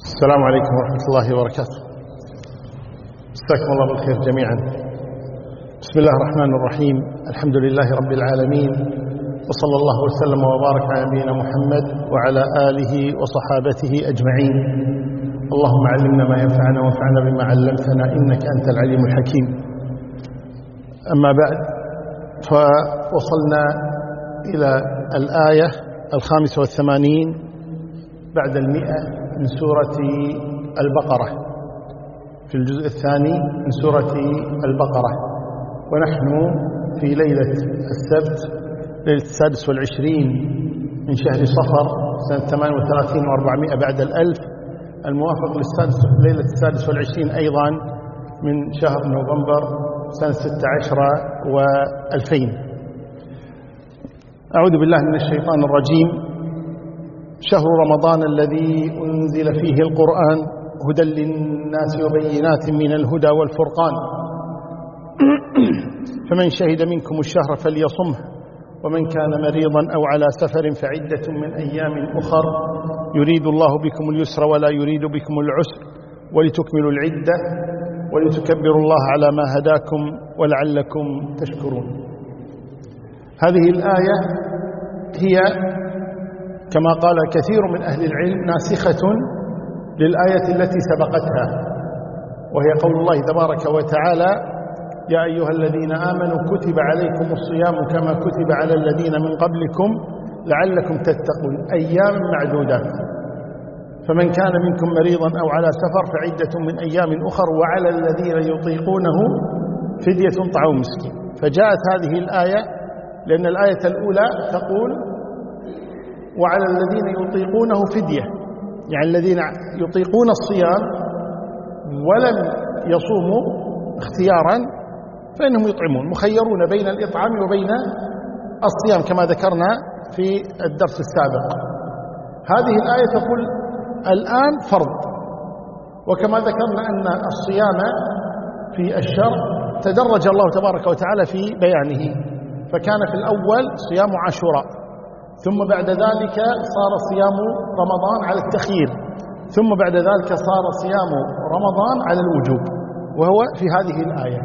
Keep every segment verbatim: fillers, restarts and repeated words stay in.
السلام عليكم ورحمة الله وبركاته. مساكم الله بالخير جميعا. بسم الله الرحمن الرحيم. الحمد لله رب العالمين، وصلى الله وسلم وبارك على نبينا محمد وعلى آله وصحابته أجمعين. اللهم علمنا ما ينفعنا وانفعنا بما علمتنا إنك أنت العليم الحكيم. أما بعد، فوصلنا إلى الآية الخامسة والثمانين بعد المئة من سورة البقرة، في الجزء الثاني من سورة البقرة، ونحن في ليلة السبت، ليلة السادس والعشرين من شهر صفر سنة ثمان وثلاثين وأربعمائة بعد الألف، الموافق للسادس ليلة السادس والعشرين أيضا من شهر نوفمبر سنة ستة عشر وألفين. أعوذ بالله من الشيطان الرجيم. شهر رمضان الذي أنزل فيه القرآن هدى للناس وبينات من الهدى والفرقان، فمن شهد منكم الشهر فليصمه، ومن كان مريضا أو على سفر فعدة من أيام أخر، يريد الله بكم اليسر ولا يريد بكم العسر، ولتكملوا العدة ولتكبروا الله على ما هداكم ولعلكم تشكرون. هذه الآية هي كما قال كثير من أهل العلم ناسخة للآية التي سبقتها، وهي قول الله تبارك وتعالى: يا أيها الذين آمنوا كتب عليكم الصيام كما كتب على الذين من قبلكم لعلكم تتقون أيام معدودات، فمن كان منكم مريضا أو على سفر فعدة من أيام أخر، وعلى الذين يطيقونه فدية طعام مسكين. فجاءت هذه الآية لأن الآية الأولى تقول: وعلى الذين يطيقونه فدية، يعني الذين يطيقون الصيام ولم يصوموا اختيارا فإنهم يطعمون، مخيرون بين الإطعام وبين الصيام كما ذكرنا في الدرس السابق. هذه الآية تقول الآن فرض، وكما ذكرنا أن الصيام في الشرع تدرج الله تبارك وتعالى في بيانه، فكان في الأول صيام عاشوراء، ثم بعد ذلك صار صيام رمضان على التخيير، ثم بعد ذلك صار صيام رمضان على الوجوب، وهو في هذه الآية: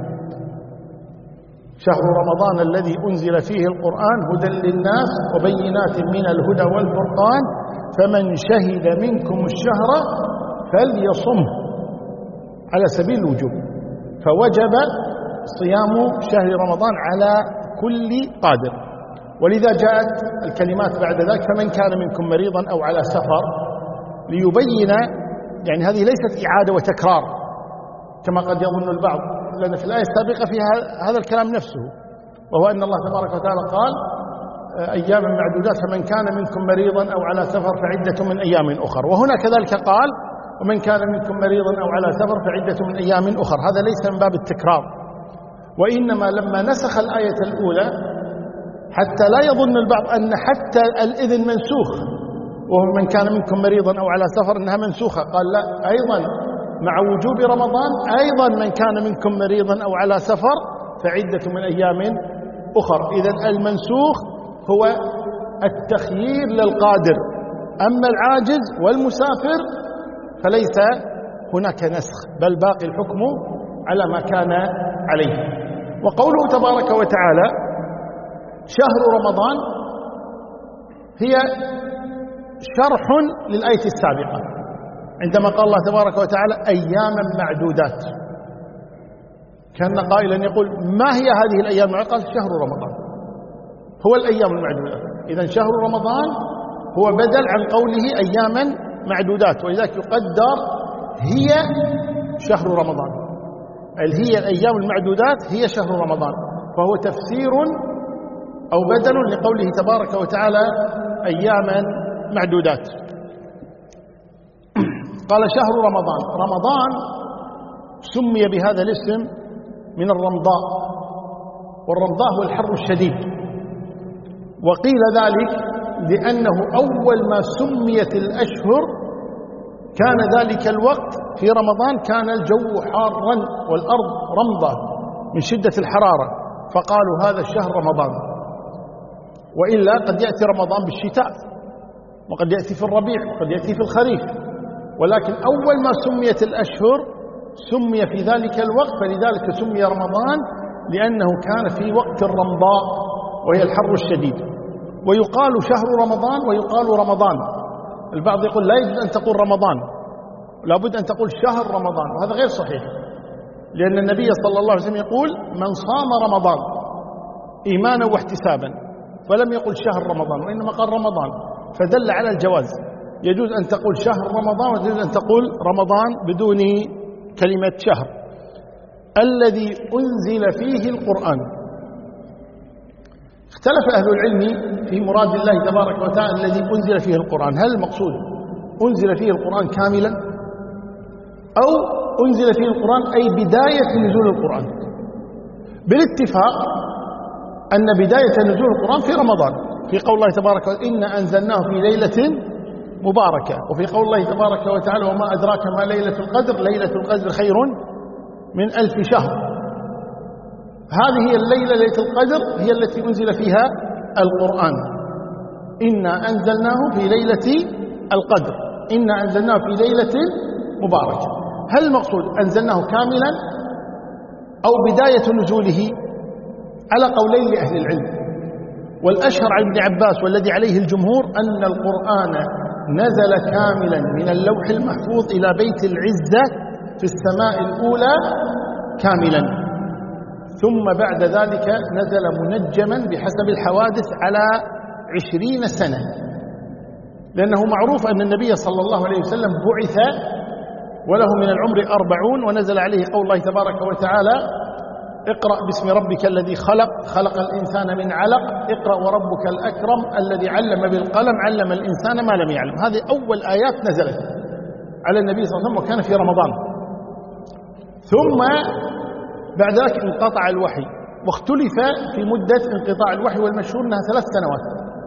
شهر رمضان الذي أنزل فيه القرآن هدى للناس وبينات من الهدى والفرقان، فمن شهد منكم الشهر فليصمه، على سبيل الوجوب، فوجب صيام شهر رمضان على كل قادر. ولذا جاءت الكلمات بعد ذلك: فمن كان منكم مريضا أو على سفر، ليبين، يعني هذه ليست إعادة وتكرار كما قد يظن البعض، لأن في الآية السابقة فيها هذا الكلام نفسه، وهو أن الله تبارك وتعالى قال: أيام معدودات، فمن كان منكم مريضا أو على سفر فعدة من أيام أخر. وهنا كذلك قال: ومن كان منكم مريضا أو على سفر فعدة من أيام أخر. هذا ليس من باب التكرار، وإنما لما نسخ الآية الأولى حتى لا يظن البعض أن حتى الإذن منسوخ، وهو من كان منكم مريضا أو على سفر أنها منسوخة، قال لا، أيضا مع وجوب رمضان أيضا من كان منكم مريضا أو على سفر فعدة من أيام أخر. إذن المنسوخ هو التخيير للقادر، أما العاجز والمسافر فليس هناك نسخ، بل باقي الحكم على ما كان عليه. وقوله تبارك وتعالى شهر رمضان هي شرح للآية السابقة، عندما قال الله تبارك وتعالى أياما معدودات، كان قائلا يقول: ما هي هذه الأيام المعدودات؟ قال: شهر رمضان هو الأيام المعدودات. إذن شهر رمضان هو بدل عن قوله أياما معدودات، ولذلك يقدر هي شهر رمضان، هي الأيام المعدودات هي شهر رمضان، فهو تفسير أو بدل لقوله تبارك وتعالى أياما معدودات. قال شهر رمضان. رمضان سمي بهذا الاسم من الرمضاء، والرمضاء هو الحر الشديد، وقيل ذلك لأنه أول ما سميت الأشهر كان ذلك الوقت في رمضان كان الجو حارا والأرض رمضة من شدة الحرارة، فقالوا هذا الشهر رمضان. وإلا قد يأتي رمضان بالشتاء، وقد يأتي في الربيع، وقد يأتي في الخريف، ولكن أول ما سميت الأشهر سمي في ذلك الوقت، فلذلك سمي رمضان لأنه كان في وقت الرمضاء وهي الحر الشديد. ويقال شهر رمضان ويقال رمضان. البعض يقول لا يجوز أن تقول رمضان، لابد أن تقول شهر رمضان، وهذا غير صحيح، لأن النبي صلى الله عليه وسلم يقول من صام رمضان إيمانا واحتسابا، فلم يقل شهر رمضان وإنما قال رمضان، فدل على الجواز. يجوز أن تقول شهر رمضان ويجوز أن تقول رمضان بدون كلمة شهر. الذي أنزل فيه القرآن. اختلف أهل العلم في مراد الله تبارك وتعالى الذي أنزل فيه القرآن، هل المقصود أنزل فيه القرآن كاملا أو أنزل فيه القرآن أي بداية نزول القرآن؟ بالاتفاق أن بداية نزول القرآن في رمضان، في قول الله تبارك وتعالى إنا أنزلناه في ليلة مباركة، وفي قول الله تبارك وتعالى وما أدراك ما ليلة القدر، ليلة القدر خير من ألف شهر. هذه الليلة ليلة القدر هي التي أنزل فيها القرآن. إنا أنزلناه في ليلة القدر، إنا أنزلناه في ليلة مباركة. هل المقصود أنزلناه كاملا أو بداية نزوله؟ على قولين لأهل العلم، والأشهر عن ابن عباس والذي عليه الجمهور أن القرآن نزل كاملا من اللوح المحفوظ إلى بيت العزة في السماء الأولى كاملا، ثم بعد ذلك نزل منجما بحسب الحوادث على عشرين سنة، لأنه معروف أن النبي صلى الله عليه وسلم بعث وله من العمر أربعون، ونزل عليه قول الله تبارك وتعالى اقرأ باسم ربك الذي خلق خلق الإنسان من علق اقرأ وربك الأكرم الذي علم بالقلم علم الإنسان ما لم يعلم. هذه أول آيات نزلت على النبي صلى الله عليه وسلم وكان في رمضان. ثم بعد ذلك انقطع الوحي، واختلف في مدة انقطاع الوحي، والمشهور أنها ثلاث سنوات.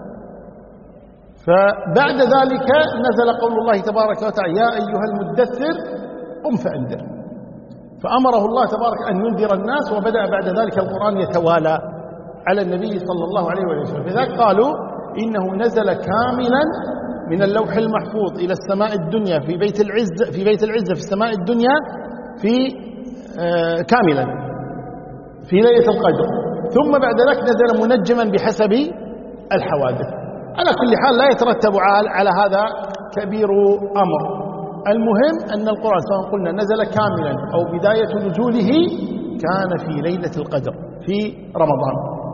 فبعد ذلك نزل قول الله تبارك وتعالى يا أيها المدثر قم فأنذر، فأمره الله تبارك أن ينذر الناس، وبدأ بعد ذلك القرآن يتوالى على النبي صلى الله عليه وسلم. لذلك قالوا إنه نزل كاملا من اللوح المحفوظ إلى السماء الدنيا في بيت العزة في بيت العزة في السماء الدنيا في آه كاملا في ليلة القدر، ثم بعد ذلك نزل منجما بحسب الحوادث. على كل حال لا يترتب على هذا كبير أمر، المهم أن القرآن سواء قلنا نزل كاملا أو بداية نزوله كان في ليلة القدر في رمضان.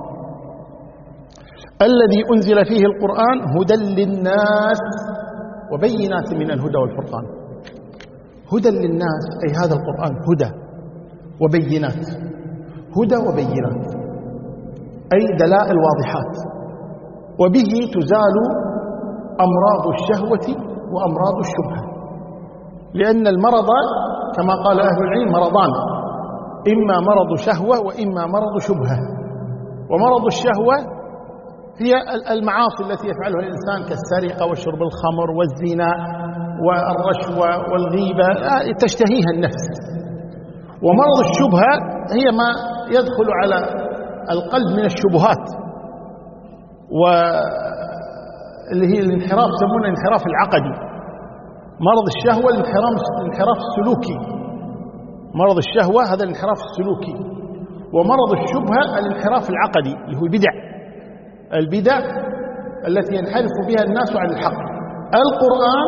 الذي أنزل فيه القرآن هدى للناس وبينات من الهدى والفرقان. هدى للناس أي هذا القرآن هدى وبينات، هدى وبينات أي دلائل واضحات، وبه تزال أمراض الشهوة وأمراض الشبهة، لأن المرض كما قال أهل العلم مرضان، إما مرض شهوة وإما مرض شبهة. ومرض الشهوة هي المعاصي التي يفعلها الإنسان كالسرقة وشرب الخمر والزنا والرشوة والغيبة تشتهيها النفس. ومرض الشبهة هي ما يدخل على القلب من الشبهات، واللي هي الانحراف يسمونه الانحراف العقدي. مرض الشهوة الانحراف السلوكي، مرض الشهوة هذا الانحراف السلوكي. ومرض الشبهة الانحراف العقدي اللي هو بدع، البدع التي ينحرف بها الناس عن الحق. القرآن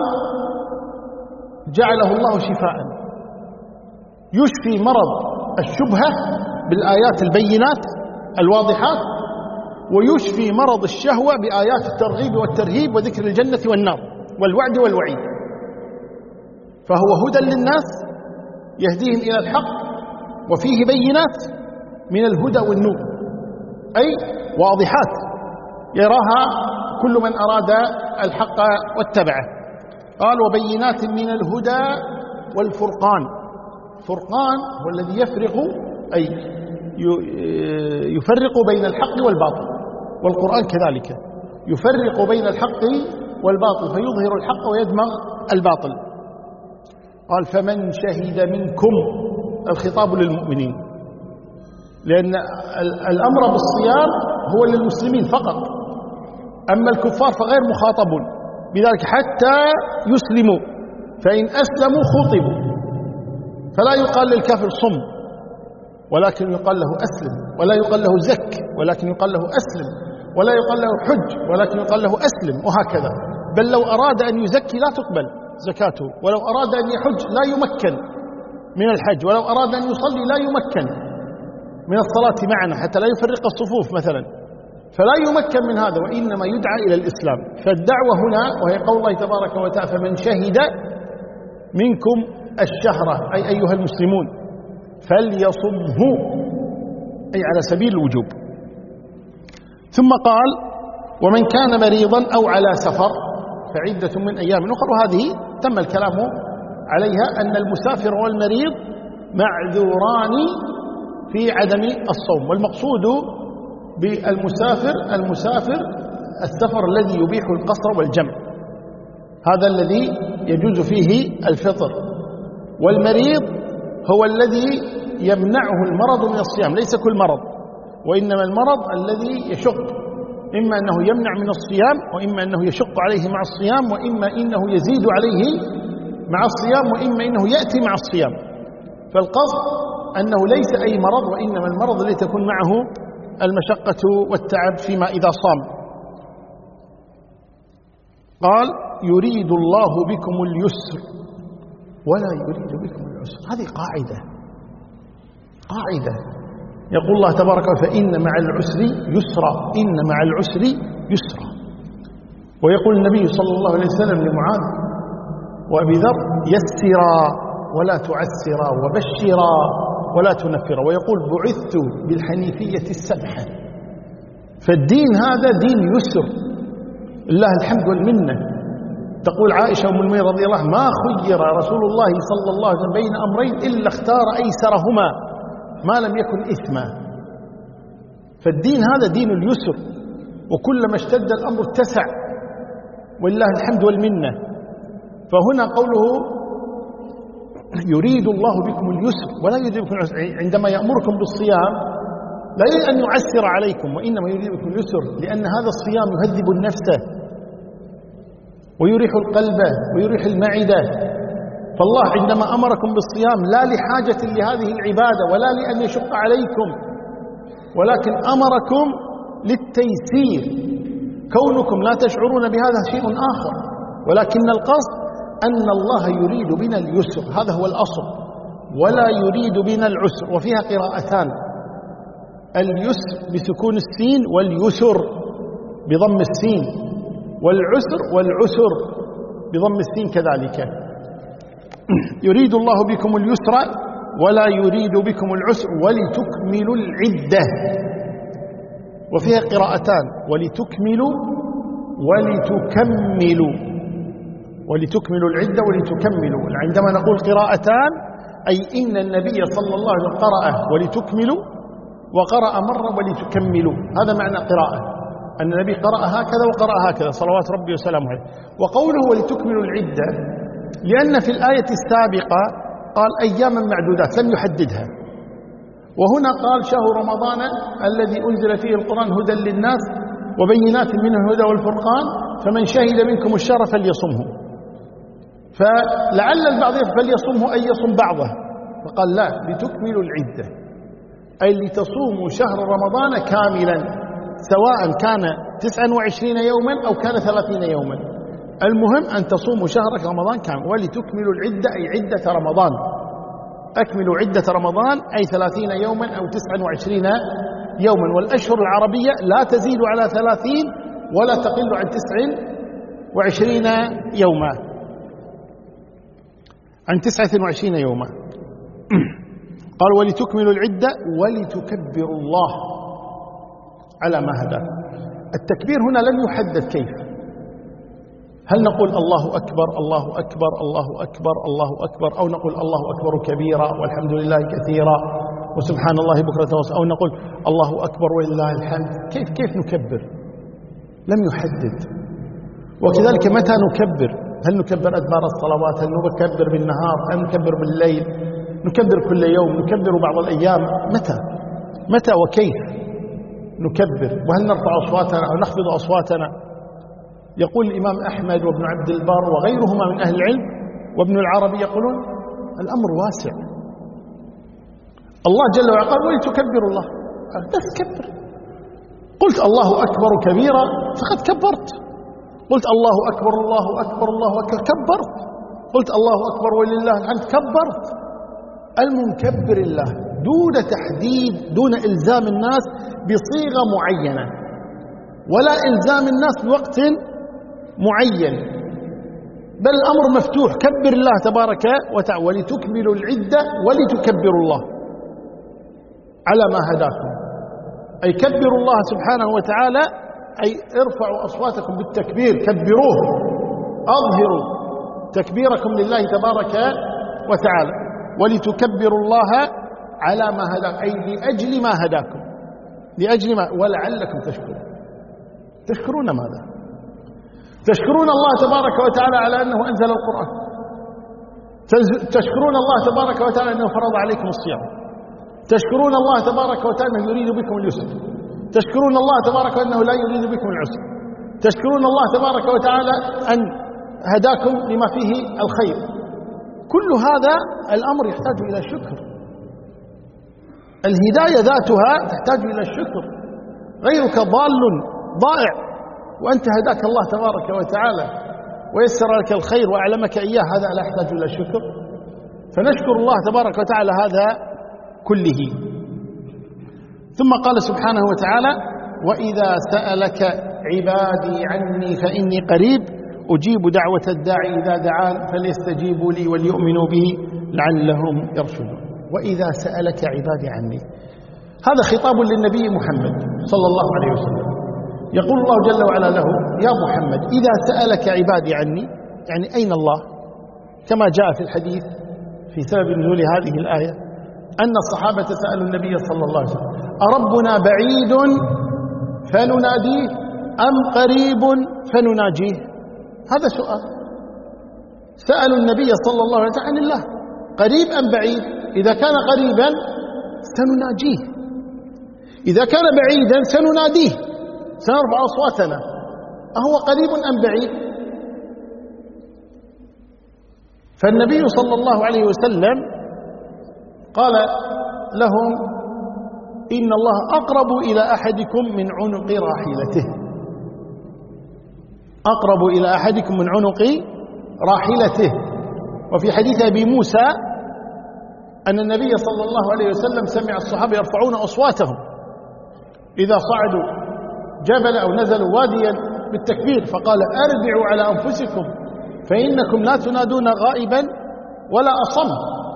جعله الله شفاء، يشفي مرض الشبهة بالآيات البينات الواضحات، ويشفي مرض الشهوة بآيات الترغيب والترهيب وذكر الجنة والنار والوعد والوعيد. فهو هدى للناس يهديهم إلى الحق، وفيه بينات من الهدى والنور أي واضحات يراها كل من أراد الحق واتبعه. قال وبينات من الهدى والفرقان. فرقان هو الذي يفرق أي يفرق بين الحق والباطل، والقرآن كذلك يفرق بين الحق والباطل فيظهر الحق ويدمغ الباطل. قال فمن شهد منكم، الخطاب للمؤمنين، لأن الأمر بالصيام هو للمسلمين فقط، أما الكفار فغير مخاطبون بذلك حتى يسلموا. فإن أسلموا خطبوا، فلا يقال للكافر صم، ولكن يقال له أسلم، ولا يقال له زك، ولكن يقال له أسلم، ولا يقال له حج، ولكن يقال له أسلم، وهكذا. بل لو أراد أن يزكي لا تقبل زكاته، ولو أراد أن يحج لا يمكن من الحج، ولو أراد أن يصلي لا يمكن من الصلاة معنا حتى لا يفرق الصفوف مثلا، فلا يمكن من هذا، وإنما يدعى إلى الإسلام. فالدعوة هنا وهي قول الله تبارك وتعالى فمن شهد منكم الشهر أي أيها المسلمون فليصمه، أي على سبيل الوجوب. ثم قال ومن كان مريضا أو على سفر فعدة من أيام أخرى، وهذه تم الكلام عليها أن المسافر والمريض معذوران في عدم الصوم. والمقصود بالمسافر المسافر السفر الذي يبيح القصر والجمع، هذا الذي يجوز فيه الفطر. والمريض هو الذي يمنعه المرض من الصيام، ليس كل مرض، وإنما المرض الذي يشق، إما أنه يمنع من الصيام، وإما أنه يشق عليه مع الصيام، وإما إنه يزيد عليه مع الصيام، وإما إنه يأتي مع الصيام. فالقصد أنه ليس أي مرض، وإنما المرض الذي تكون معه المشقة والتعب فيما إذا صام. قال يريد الله بكم اليسر ولا يريد بكم العسر. هذه قاعدة قاعدة يقول الله تبارك وتعالى فإن مع العسر يسرا، إن مع العسر يسرا. ويقول النبي صلى الله عليه وسلم لمعاذ وأبي ذر يسرا ولا تعسرا، وبشرا ولا تنفرا. ويقول بعثت بالحنيفية السمحة. فالدين هذا دين يسر، الله الحمد والمنة. تقول عائشة أم المؤمنين رضي الله عنها ما خير رسول الله صلى الله عليه وسلم بين أمرين إلا اختار أيسرهما ما لم يكن إثما. فالدين هذا دين اليسر، وكلما اشتد الأمر اتسع، والله الحمد والمنة. فهنا قوله يريد الله بكم اليسر ولا يريد بكم العسر، عندما يأمركم بالصيام لا يريد أن يعسر عليكم، وإنما يريد بكم اليسر، لأن هذا الصيام يهذب النفس ويريح القلب ويريح المعدة. فالله عندما أمركم بالصيام لا لحاجة لهذه العبادة ولا لأن يشق عليكم، ولكن أمركم للتيسير. كونكم لا تشعرون بهذا شيء آخر، ولكن القصد أن الله يريد بنا اليسر، هذا هو الأصل، ولا يريد بنا العسر. وفيها قراءتان، اليسر بسكون السين واليسر بضم السين، والعسر والعسر بضم السين كذلك. يريد الله بكم اليسر ولا يريد بكم العسر ولتكملوا العدة. وفيها قراءتان ولتكملوا ولتكملوا، ولتكملوا العدة ولتكملوا. عندما نقول قراءتان أي إن النبي صلى الله عليه وسلم قرأ ولتكملوا وقرأ مرة ولتكملوا، هذا معنى قراءة، أن النبي قرأ هكذا وقرأ هكذا صلوات ربي وسلامه عليه. وقوله ولتكملوا العدة لأن في الآية السابقة قال أياما معدودات لم يحددها، وهنا قال شهر رمضان الذي أنزل فيه القرآن هدى للناس وبينات منه الهدى والفرقان فمن شهد منكم الشهر فليصمه. فلعل البعض فليصمه أي يصم بعضه، فقال لا لتكملوا العدة أي لتصوموا شهر رمضان كاملا، سواء كان تسعة وعشرين يوما أو كان ثلاثين يوما، المهم أن تصوموا شهرك رمضان كامل. ولتكملوا العدة أي عدة رمضان، أكملوا عدة رمضان أي ثلاثين يوما أو تسعة وعشرين يوما. والأشهر العربية لا تزيد على ثلاثين ولا تقل عن تسع وعشرين يوما، عن تسعة وعشرين يوما. قال ولتكملوا العدة ولتكبروا الله على ما هداكم. التكبير هنا لم يحدد كيف، هل نقول الله أكبر الله أكبر الله أكبر الله أكبر، أو نقول الله أكبر كبيرا والحمد لله كثيرا وسبحان الله بكرة وأصيلا، أو نقول الله أكبر ولله الحمد. كيف كيف نكبر؟ لم يحدد. وكذلك متى نكبر؟ هل نكبر أدبار الصلوات؟ هل نكبر بالنهار؟ هل نكبر بالليل؟ نكبر كل يوم؟ نكبر بعض الأيام؟ متى متى وكيف نكبر؟ وهل نرفع أصواتنا أو نخفض أصواتنا؟ يقول الإمام أحمد وابن عبد البر وغيرهما من أهل العلم وابن العربي يقولون الأمر واسع. الله جل وعلا قال ولتكبروا الله، بس كبر. قلت الله أكبر كبيرا فقد كبرت، قلت الله أكبر الله أكبر الله أكبر كبرت، قلت الله أكبر ولله الحمد كبرت. المكبر الله دون تحديد، دون إلزام الناس بصيغة معينة ولا إلزام الناس بوقت معين، بل الأمر مفتوح. كبر الله تبارك وتعالى ولتكملوا العدة ولتكبروا الله على ما هداكم، أي كبروا الله سبحانه وتعالى، أي ارفعوا أصواتكم بالتكبير، كبروه، أظهروا تكبيركم لله تبارك وتعالى، ولتكبروا الله على ما هداكم، أي لأجل ما هداكم، لأجل ما، ولعلكم تشكرون. تشكرون ماذا؟ تشكرون الله تبارك وتعالى على أنه أنزل القرآن، تشكرون الله تبارك وتعالى أنه فرض عليكم الصيام، تشكرون الله تبارك وتعالى أنه يريد بكم اليسر، تشكرون الله تبارك وأنه لا يريد بكم العسر، تشكرون الله تبارك وتعالى أن هداكم لما فيه الخير. كل هذا الأمر يحتاج إلى شكر، الهداية ذاتها تحتاج إلى الشكر. غيرك ضال ضائع وأنت هداك الله تبارك وتعالى ويسر لك الخير وأعلمك إياه، هذا لا يحتاج إلى شكر. فنشكر الله تبارك وتعالى هذا كله. ثم قال سبحانه وتعالى وإذا سألك عبادي عني فإني قريب أجيب دعوة الداعي إذا دعان فليستجيبوا لي وليؤمنوا به لعلهم يرشدون. وإذا سألك عبادي عني، هذا خطاب للنبي محمد صلى الله عليه وسلم. يقول الله جل وعلا له يا محمد إذا سألك عبادي عني، يعني أين الله؟ كما جاء في الحديث في سبب نزول هذه الآية أن الصحابة سألوا النبي صلى الله عليه وسلم أربنا بعيد فنناديه أم قريب فنناجيه؟ هذا سؤال. سألوا النبي صلى الله عليه وسلم عن الله، قريب أم بعيد؟ إذا كان قريبا سنناجيه، إذا كان بعيدا سنناديه، سنرفع أصواتنا. أهو قريب أم بعيد؟ فالنبي صلى الله عليه وسلم قال لهم إن الله أقرب إلى أحدكم من عنق راحلته، أقرب إلى أحدكم من عنق راحلته. وفي حديث أبي موسى أن النبي صلى الله عليه وسلم سمع الصحابة يرفعون أصواتهم إذا صعدوا جبل أو نزلوا واديا بالتكبير، فقال أربعوا على أنفسكم فإنكم لا تنادون غائبا ولا أصم،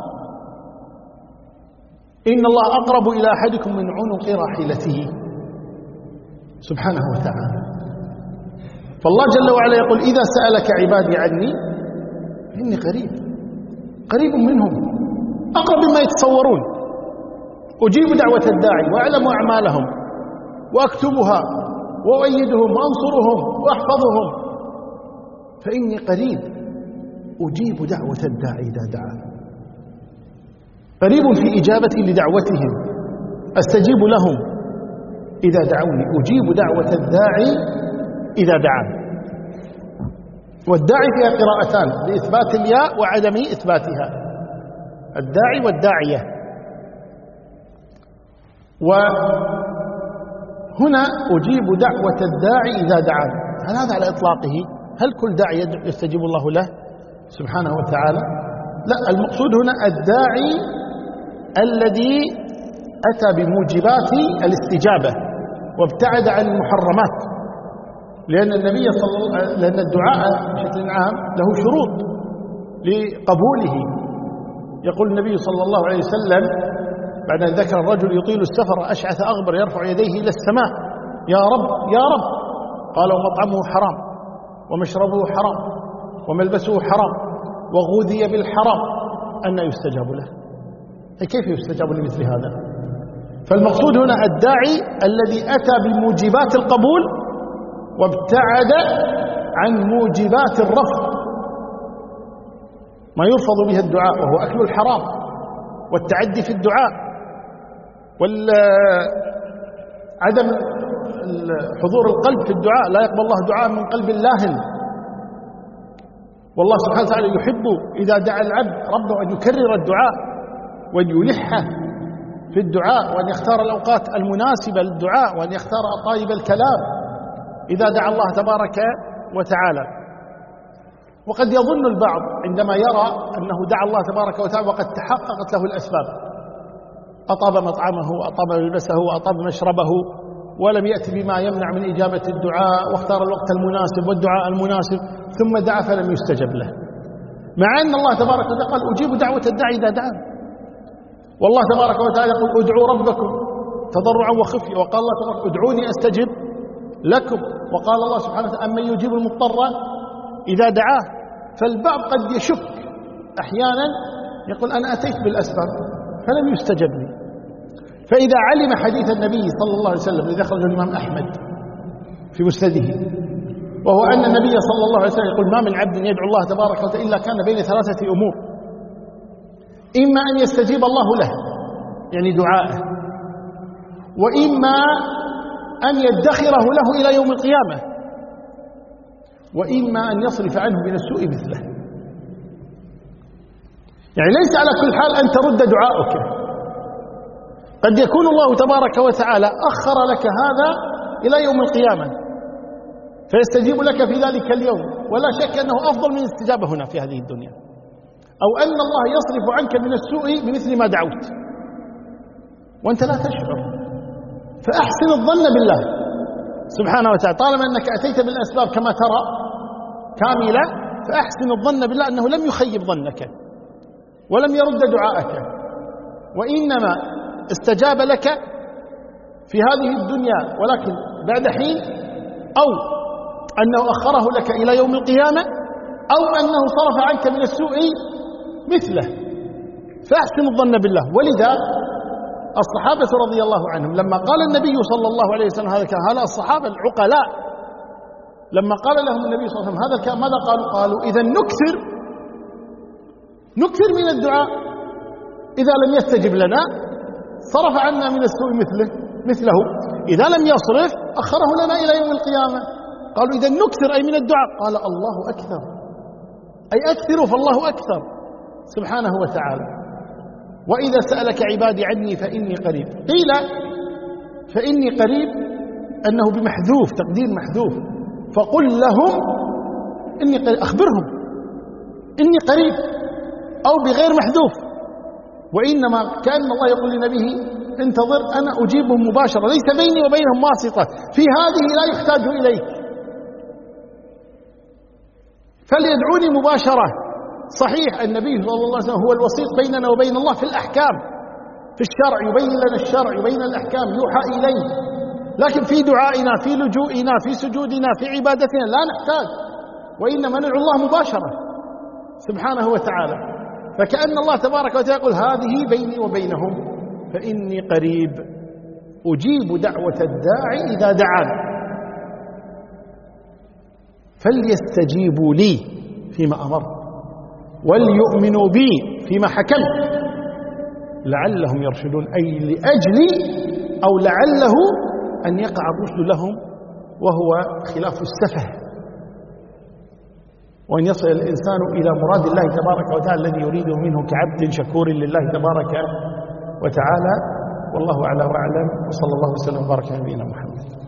إن الله أقرب إلى أحدكم من عنق راحلته سبحانه وتعالى. فالله جل وعلا يقول إذا سألك عبادي عني إني قريب، قريب منهم، أقرب مما يتصورون. أجيب دعوة الداعي وأعلم أعمالهم وأكتبها وأؤيدهم وأنصرهم وأحفظهم، فإني قريب أجيب دعوة الداعي إذا دعا، قريب في إجابتي لدعوتهم، أستجيب لهم إذا دعوني، أجيب دعوة الداعي إذا دعا. والداعي فيها قراءتان بإثبات الياء وعدم إثباتها، الداعي والداعية. وهنا أجيب دعوة الداعي إذا دعان، هل هذا على إطلاقه؟ هل كل داعي يستجيب الله له سبحانه وتعالى؟ لا، المقصود هنا الداعي الذي أتى بموجبات الاستجابة وابتعد عن المحرمات، لأن النبي صلى الله عليه وسلم، لأن الدعاء بشكل عام له شروط لقبوله. يقول النبي صلى الله عليه وسلم بعد أن ذكر الرجل يطيل السفر أشعث أغبر يرفع يديه إلى السماء يا رب يا رب، قال ومطعمه حرام ومشربه حرام وملبسه حرام وغذي بالحرام أن يستجاب له. كيف يستجاب لمثل هذا؟ فالمقصود هنا الداعي الذي أتى بموجبات القبول وابتعد عن موجبات الرفض، ما يرفض به الدعاء وهو أكل الحرام والتعدي في الدعاء وعدم حضور القلب في الدعاء، لا يقبل الله دعاء من قلب لاهن. والله سبحانه وتعالى يحب إذا دعا العبد ربه أن يكرر الدعاء وأن يلحه في الدعاء وأن يختار الأوقات المناسبة للدعاء وأن يختار طيب الكلام إذا دعا الله تبارك وتعالى. وقد يظن البعض عندما يرى أنه دعا الله تبارك وتعالى وقد تحققت له الأسباب، أطاب مطعمه وأطاب ملبسه وأطاب مشربه ولم يأتي بما يمنع من إجابة الدعاء واختار الوقت المناسب والدعاء المناسب ثم دعا فلم يستجب له، مع أن الله تبارك وتعالى قال أجيب دعوة الداعي إذا دعان. والله تبارك وتعالى يقول ادعوا ربكم تضرعا وخفيا، وقال الله تبارك ادعوني أستجب لكم، وقال الله سبحانه وتعالى أمن يجيب المضطر إذا دعاه. فالبعض قد يشك أحيانا يقول أنا أتيت بالأسباب فلم يستجب لي. فإذا علم حديث النبي صلى الله عليه وسلم الذي أخرجه الإمام أحمد في مسنده، وهو أن النبي صلى الله عليه وسلم يقول ما من عبد يدعو الله تبارك وتعالى إلا كان بين ثلاثة أمور: إما أن يستجيب الله له يعني دعاءه، وإما أن يدخره له إلى يوم القيامة، وإما أن يصرف عنه من السوء مثله. يعني ليس على كل حال أن ترد دعاءك، قد يكون الله تبارك وتعالى أخر لك هذا إلى يوم القيامة فيستجيب لك في ذلك اليوم، ولا شك أنه أفضل من الاستجابة هنا في هذه الدنيا، أو أن الله يصرف عنك من السوء بمثل ما دعوت وأنت لا تشعر. فأحسن الظن بالله سبحانه وتعالى، طالما أنك أتيت بالأسباب كما ترى كاملة، فأحسن الظن بالله أنه لم يخيب ظنك ولم يرد دعاءك، وإنما استجاب لك في هذه الدنيا ولكن بعد حين، أو أنه أخره لك إلى يوم القيامة، أو أنه صرف عنك من السوء مثله. فأحسن الظن بالله. ولذا الصحابة رضي الله عنهم لما قال النبي صلى الله عليه وسلم هذا الكلام، هؤلاء الصحابة العقلاء لما قال لهم النبي صلى الله عليه وسلم هذا الكلام ماذا قالوا؟ قالوا إذا نكثر نكثر من الدعاء، إذا لم يستجب لنا صرف عنا من السوء مثله مثله إذا لم يصرف أخره لنا إلى يوم القيامة. قالوا إذا نكثر أي من الدعاء، قال الله أكثر أي أكثروا فالله أكثر سبحانه وتعالى. وإذا سألك عبادي عني فإني قريب، قيل فإني قريب أنه بمحذوف تقدير محذوف، فقل لهم إني قريب، أخبرهم إني قريب، أو بغير محذوف، وإنما كأن الله يقول لنبيه انتظر أنا أجيبهم مباشرة ليس بيني وبينهم واسطة، في هذه لا يحتاج إليك فليدعوني مباشرة. صحيح النبي صلى الله عليه وسلم هو الوسيط بيننا وبين الله في الأحكام، في الشرع يبين لنا الشرع يبين الأحكام يوحى إليه، لكن في دعائنا في لجوئنا في سجودنا في عبادتنا لا نحتاج، وإنما ندعو الله مباشرة سبحانه وتعالى. فكأن الله تبارك وتعالى يقول هذه بيني وبينهم فإني قريب أجيب دعوة الداعي إذا دعان فليستجيبوا لي فيما أمرت وليؤمنوا بي فيما حكمت لعلهم يرشدون، أي لأجل أو لعله أن يقع الرشد لهم وهو خلاف السفه، وأن يصل الإنسان إلى مراد الله تبارك وتعالى الذي يريده منه كعبد شكور لله تبارك وتعالى. والله أعلى وأعلم، وصلى الله وسلم وبارك على نبينا محمد.